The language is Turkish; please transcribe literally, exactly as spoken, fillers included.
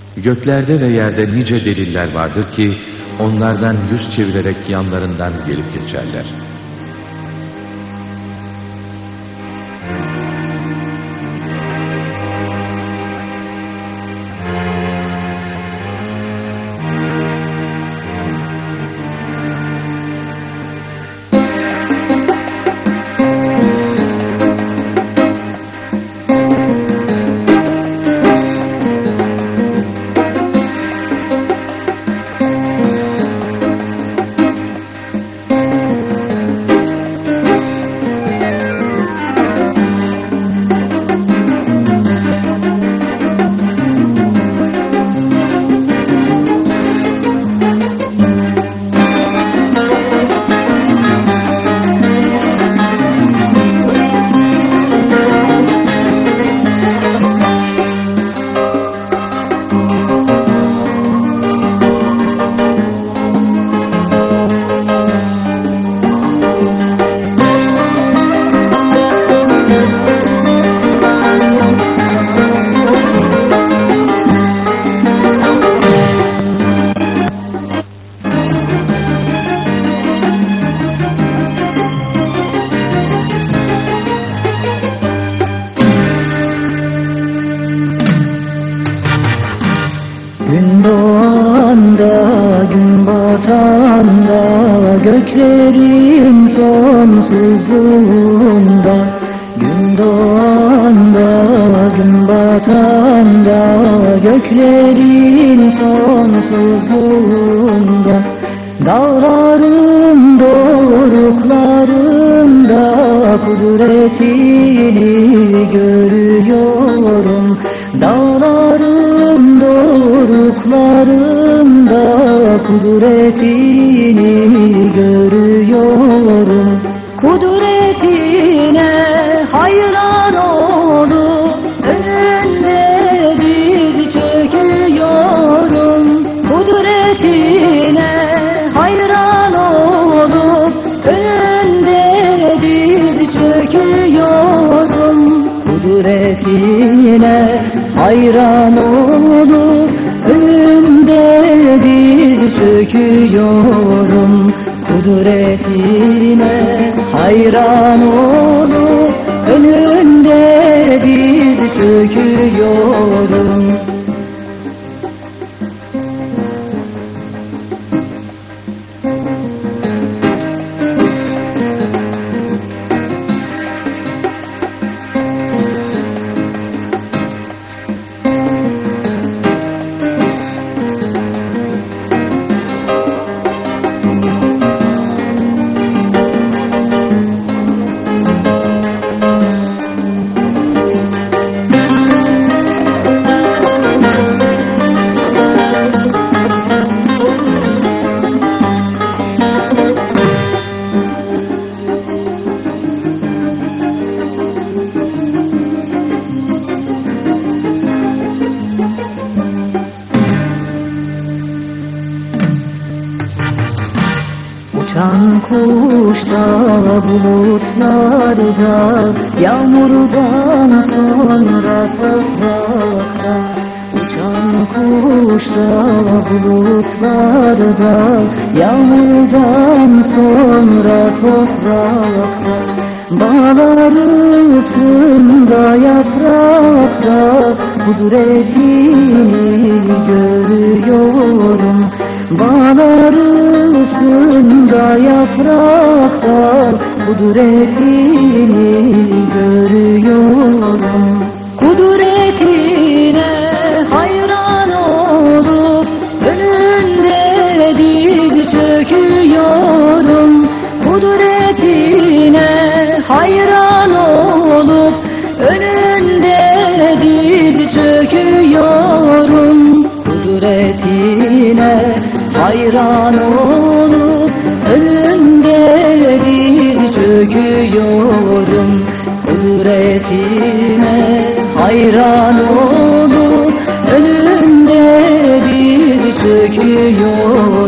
Göklerde ve yerde nice deliller vardır ki onlardan yüz çevirerek yanlarından gelip geçerler. Gün doğanda, gün batanda, göklerin sonsuzluğunda. Gün doğanda, gün batanda, göklerin sonsuzluğunda. Dağların doruklarında kudretini görüyorum. Dağların doruklarında kudretini görüyorum. Kudretine hayran olup önünde diz çöküyorum. Kudretine hayran olup önünde diz çöküyorum. Kudretine hayran olup önünde diz çöküyorum. Kudretine hayran olup önünde diz çöküyorum. Uçan kuşlar bulutlarda, yağmurdan sonra toprakta. Uçan kuşlar bulutlarda, yağmurdan sonra toprakta. Bağlar altında yaprakta kudretini görüyorum. Bağlar altında yaprakta kudretini görüyorum. Kudretine hayran olup önünde diz çöküyorum. Kudretine hayran olup önünde diz çöküyorum. Kudretine hayran olup önünde diz çöküyorum. Kudretine hayran olup önünde diz çöküyorum.